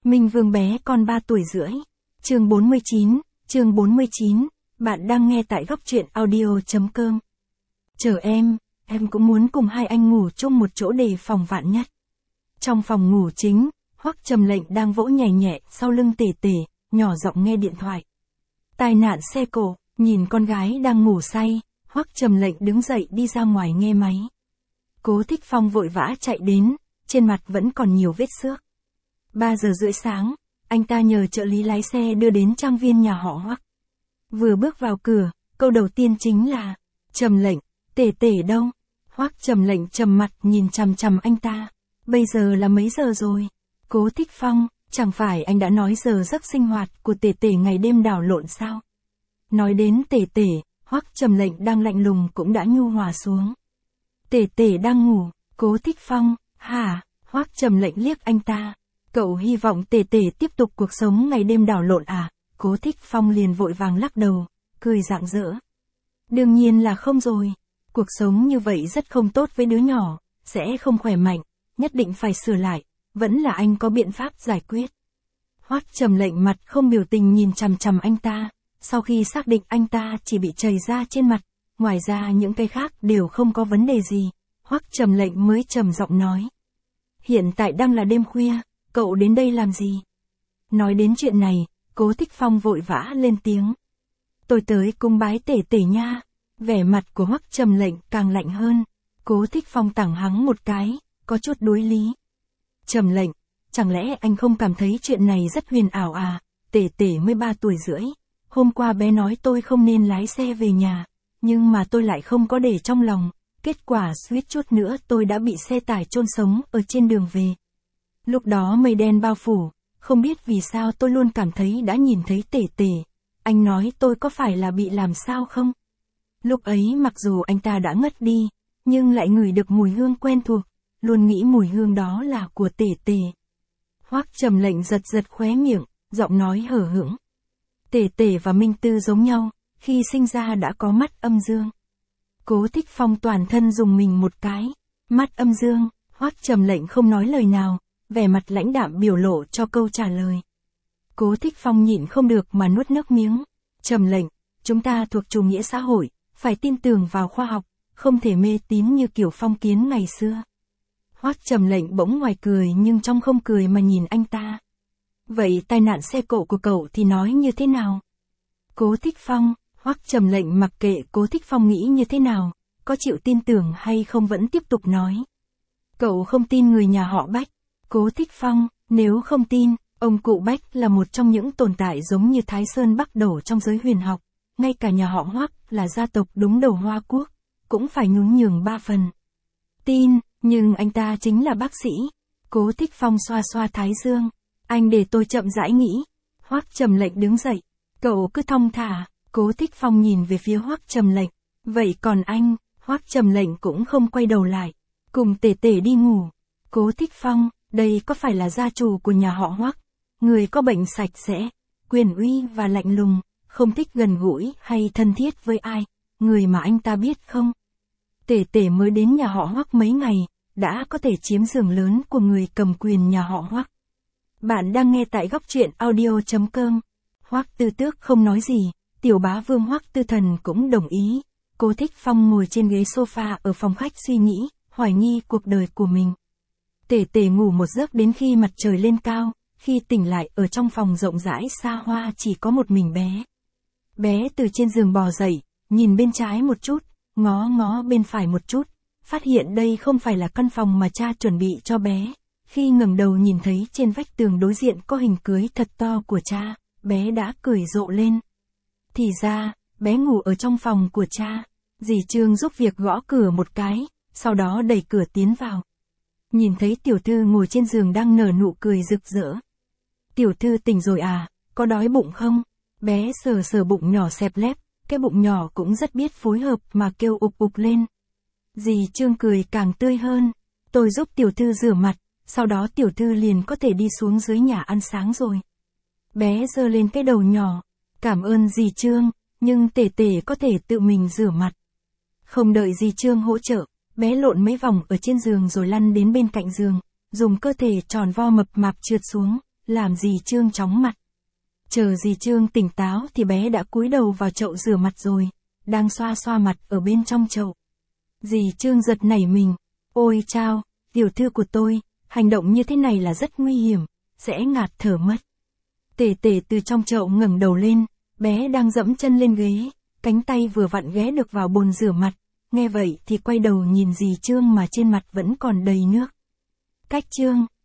Minh Vương bé con 3 tuổi rưỡi. Chương 49, chương 49, bạn đang nghe tại góc truyện audio.com. Chờ em cũng muốn cùng hai anh ngủ chung một chỗ để phòng vạn nhất. Trong phòng ngủ chính, Hoắc Trầm Lệnh đang vỗ nhẹ nhẹ sau lưng Tể Tể, nhỏ giọng nghe điện thoại. Tai nạn xe cộ, nhìn con gái đang ngủ say, Hoắc Trầm Lệnh đứng dậy đi ra ngoài nghe máy. Cố Thích Phong vội vã chạy đến, trên mặt vẫn còn nhiều vết xước. 3 giờ rưỡi sáng, anh ta nhờ trợ lý lái xe đưa đến trang viên nhà họ Hoắc. Vừa bước vào cửa, câu đầu tiên chính là, Trầm Lệnh, Tể Tể đâu? Hoắc Trầm Lệnh trầm mặt nhìn chằm chằm anh ta. Bây giờ là mấy giờ rồi? Cố Thích Phong, chẳng phải anh đã nói giờ giấc sinh hoạt của Tể Tể ngày đêm đảo lộn sao? Nói đến Tể Tể, Hoắc Trầm Lệnh đang lạnh lùng cũng đã nhu hòa xuống. Tể Tể đang ngủ. Cố Thích Phong, hả? Hoắc Trầm Lệnh liếc anh ta. Cậu hy vọng Tể Tể tiếp tục cuộc sống ngày đêm đảo lộn à? Cố Thích Phong liền vội vàng lắc đầu, cười rạng rỡ. Đương nhiên là không rồi. Cuộc sống như vậy rất không tốt với đứa nhỏ, sẽ không khỏe mạnh, nhất định phải sửa lại, vẫn là anh có biện pháp giải quyết. Hoắc Trầm Lệnh mặt không biểu tình nhìn chằm chằm anh ta, sau khi xác định anh ta chỉ bị chảy ra trên mặt, ngoài ra những cái khác đều không có vấn đề gì, Hoắc Trầm Lệnh mới trầm giọng nói. Hiện tại đang là đêm khuya, cậu đến đây làm gì? Nói đến chuyện này, Cố Thích Phong vội vã lên tiếng. Tôi tới cung bái Tể Tể nha. Vẻ mặt của Hoắc Trầm Lệnh càng lạnh hơn. Cố Thích Phong tẳng hắng một cái, có chút đối lý. Trầm Lệnh, chẳng lẽ anh không cảm thấy chuyện này rất huyền ảo à? Tể Tể mới 3 tuổi rưỡi. Hôm qua bé nói tôi không nên lái xe về nhà, nhưng mà tôi lại không có để trong lòng. Kết quả suýt chút nữa tôi đã bị xe tải chôn sống ở trên đường về. Lúc đó mây đen bao phủ, không biết vì sao tôi luôn cảm thấy đã nhìn thấy Tể Tể. Anh nói tôi có phải là bị làm sao không? Lúc ấy mặc dù anh ta đã ngất đi, nhưng lại ngửi được mùi hương quen thuộc, luôn nghĩ mùi hương đó là của Tể Tể. Hoắc Trầm Lệnh giật giật khóe miệng, giọng nói hở hững. Tể Tể và Minh Tư giống nhau, khi sinh ra đã có mắt âm dương. Cố Thích Phong toàn thân dùng mình một cái. Mắt âm dương, Hoắc Trầm Lệnh không nói lời nào, vẻ mặt lãnh đạm biểu lộ cho câu trả lời. Cố Thích Phong nhịn không được mà nuốt nước miếng. Trầm Lệnh, chúng ta thuộc chủ nghĩa xã hội, phải tin tưởng vào khoa học, không thể mê tín như kiểu phong kiến ngày xưa. Hoắc Trầm Lệnh bỗng ngoài cười nhưng trong không cười mà nhìn anh ta. Vậy tai nạn xe cộ của cậu thì nói như thế nào? Cố Thích Phong, Hoắc Trầm Lệnh mặc kệ Cố Thích Phong nghĩ như thế nào, có chịu tin tưởng hay không vẫn tiếp tục nói. Cậu không tin người nhà họ Bách. Cố Thích Phong, nếu không tin, ông cụ Bách là một trong những tồn tại giống như Thái Sơn Bắc Đổ trong giới huyền học, ngay cả nhà họ Hoắc là gia tộc đúng đầu Hoa Quốc, cũng phải nhún nhường 3 phần. Tin, nhưng anh ta chính là bác sĩ. Cố Thích Phong xoa xoa thái dương. Anh để tôi chậm rãi nghĩ. Hoắc Trầm Lệnh đứng dậy. Cậu cứ thong thả. Cố Thích Phong nhìn về phía Hoắc Trầm Lệnh. Vậy còn anh? Hoắc Trầm Lệnh cũng không quay đầu lại. Cùng Tể Tể đi ngủ. Cố Thích Phong, đây có phải là gia chủ của nhà họ Hoắc? Người có bệnh sạch sẽ, quyền uy và lạnh lùng, không thích gần gũi hay thân thiết với ai, người mà anh ta biết không? Tể Tể mới đến nhà họ Hoắc mấy ngày, đã có thể chiếm giường lớn của người cầm quyền nhà họ Hoắc. Bạn đang nghe tại góc truyện audio.com. Hoắc Tư Tước không nói gì, tiểu bá vương Hoắc Tư Thần cũng đồng ý. Cố Thích Phong ngồi trên ghế sofa ở phòng khách suy nghĩ, hoài nghi cuộc đời của mình. Tể Tể ngủ một giấc đến khi mặt trời lên cao, khi tỉnh lại ở trong phòng rộng rãi xa hoa chỉ có một mình bé. Bé từ trên giường bò dậy, nhìn bên trái một chút, ngó ngó bên phải một chút, phát hiện đây không phải là căn phòng mà cha chuẩn bị cho bé. Khi ngẩng đầu nhìn thấy trên vách tường đối diện có hình cưới thật to của cha, bé đã cười rộ lên. Thì ra, bé ngủ ở trong phòng của cha. Dì Trương giúp việc gõ cửa một cái, sau đó đẩy cửa tiến vào. Nhìn thấy tiểu thư ngồi trên giường đang nở nụ cười rực rỡ. Tiểu thư tỉnh rồi à, có đói bụng không? Bé sờ sờ bụng nhỏ xẹp lép, cái bụng nhỏ cũng rất biết phối hợp mà kêu ục ục lên. Dì Trương cười càng tươi hơn. Tôi giúp tiểu thư rửa mặt, sau đó tiểu thư liền có thể đi xuống dưới nhà ăn sáng rồi. Bé giơ lên cái đầu nhỏ. Cảm ơn dì Trương, nhưng Tể Tể có thể tự mình rửa mặt. Không đợi dì Trương hỗ trợ, bé lộn mấy vòng ở trên giường rồi lăn đến bên cạnh giường, dùng cơ thể tròn vo mập mạp trượt xuống, làm dì Trương chóng mặt. Chờ dì Trương tỉnh táo thì bé đã cúi đầu vào chậu rửa mặt rồi, đang xoa xoa mặt ở bên trong chậu. Dì Trương giật nảy mình, ôi chao, tiểu thư của tôi, hành động như thế này là rất nguy hiểm, sẽ ngạt thở mất. Tể tể từ trong chậu ngẩng đầu lên, bé đang dẫm chân lên ghế, cánh tay vừa vặn ghé được vào bồn rửa mặt, nghe vậy thì quay đầu nhìn dì Trương mà trên mặt vẫn còn đầy nước. Cách Trương.